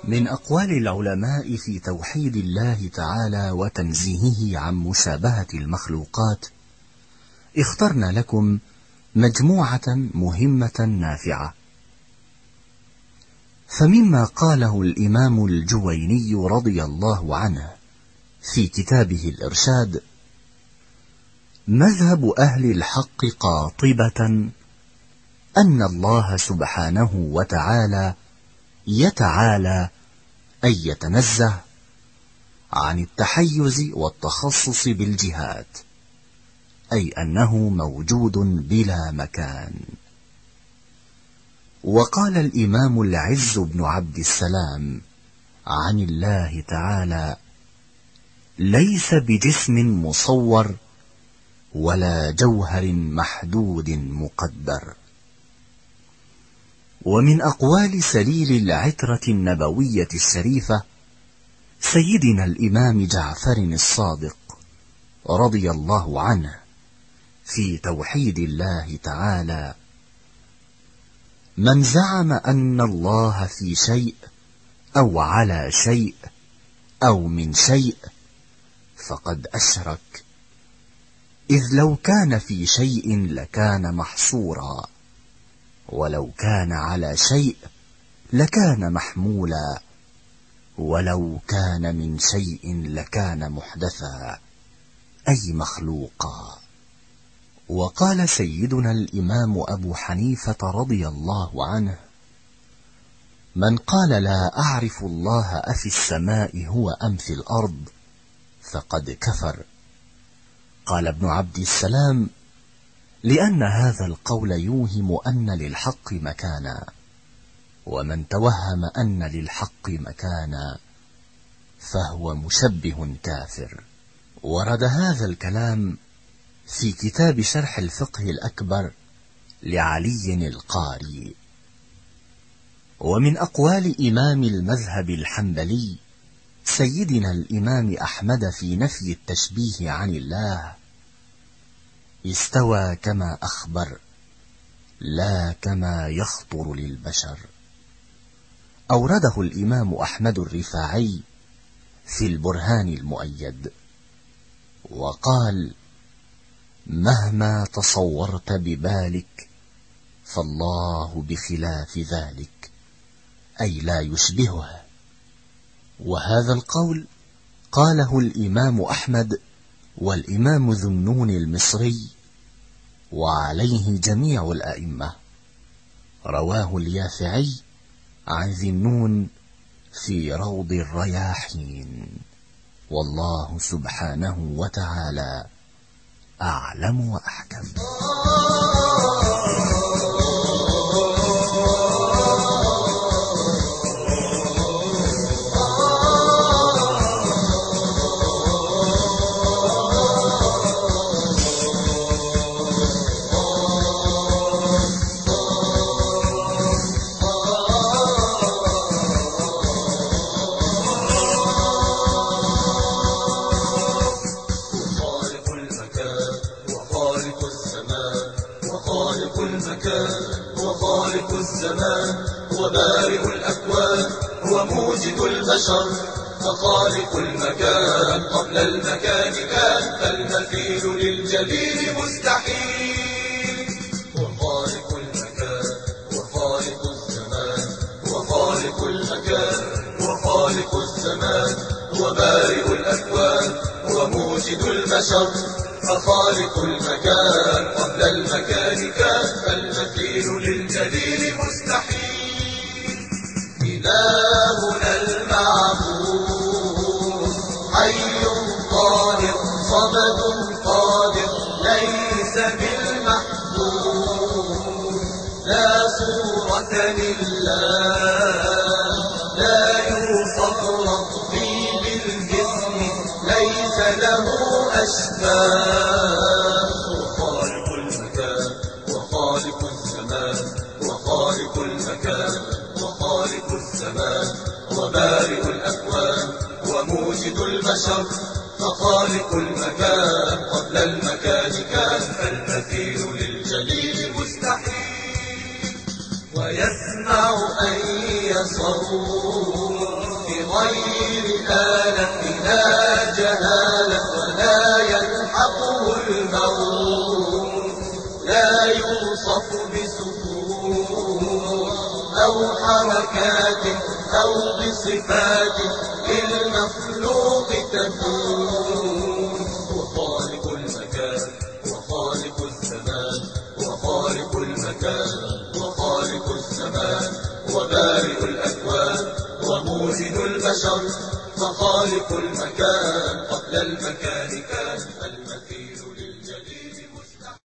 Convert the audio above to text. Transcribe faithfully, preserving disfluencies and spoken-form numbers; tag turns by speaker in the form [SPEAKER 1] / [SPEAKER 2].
[SPEAKER 1] من أقوال العلماء في توحيد الله تعالى وتنزيهه عن مشابهة المخلوقات، اخترنا لكم مجموعة مهمة نافعة. فمما قاله الإمام الجويني رضي الله عنه في كتابه الإرشاد: مذهب أهل الحق قاطبة أن الله سبحانه وتعالى يتعالى أي يتنزه عن التحيز والتخصص بالجهات، أي أنه موجود بلا مكان. وقال الإمام العز بن عبد السلام عن الله تعالى: ليس بجسم مصور ولا جوهر محدود مقدر. ومن أقوال سليل العترة النبوية الشريفة سيدنا الإمام جعفر الصادق رضي الله عنه في توحيد الله تعالى: من زعم أن الله في شيء أو على شيء أو من شيء فقد أشرك، إذ لو كان في شيء لكان محصورا، ولو كان على شيء لكان محمولا، ولو كان من شيء لكان محدثا، أي مخلوقا. وقال سيدنا الإمام أبو حنيفة رضي الله عنه: من قال لا أعرف الله أفي السماء هو أم في الأرض فقد كفر. قال ابن عبد السلام: لأن هذا القول يوهم أن للحق مكانا، ومن توهم أن للحق مكانا فهو مشبه كافر. ورد هذا الكلام في كتاب شرح الفقه الأكبر لعلي القاري. ومن أقوال إمام المذهب الحنبلي سيدنا الإمام أحمد في نفي التشبيه عن الله: استوى كما أخبر لا كما يخطر للبشر. أورده الإمام أحمد الرفاعي في البرهان المؤيد وقال: مهما تصورت ببالك فالله بخلاف ذلك، أي لا يشبهه. وهذا القول قاله الإمام أحمد والإمام ذو النون المصري، وعليه جميع الأئمة. رواه اليافعي عن ذي النون في روض الرياحين. والله سبحانه وتعالى أعلم وأحكم.
[SPEAKER 2] وخالق الزمان وبارئ الأكوان وموجد البشر، فخالق المكان قبل المكان كان، فالمثيل للجليل مستحيل. وخالق المكان وخالق الزمان وخالق المكان وخالق الزمان وبارئ الأكوان وموجد البشر، فخالق المكان قبل المكان كان، فالمثيل للجليل مستحيل. إلهنا المعبود حي قادر صمد قادر، ليس بالمحدود، لا صورة لله، لا يوصف ربي بالجسم، ليس له أشباه. وخالق المكان وخالق الزمان وخالق المكان وخالق الزمان وبارئ الأكوان وموجد البشر، فخالق المكان قبل المكان كان، فالمثيل للجليل مستحيل. ويسمع أي صوت بغير آلة لا جهالة ولا يلحقه الموت، لا يوصف بسكون أو حركات أو بصفات للمخلوق تكون. وخالق المكان وخالق الزمان وخالق المكان وخالق الزمان وبارئ الأكوان وموجد البشر، فخالق المكان قبل المكان كان.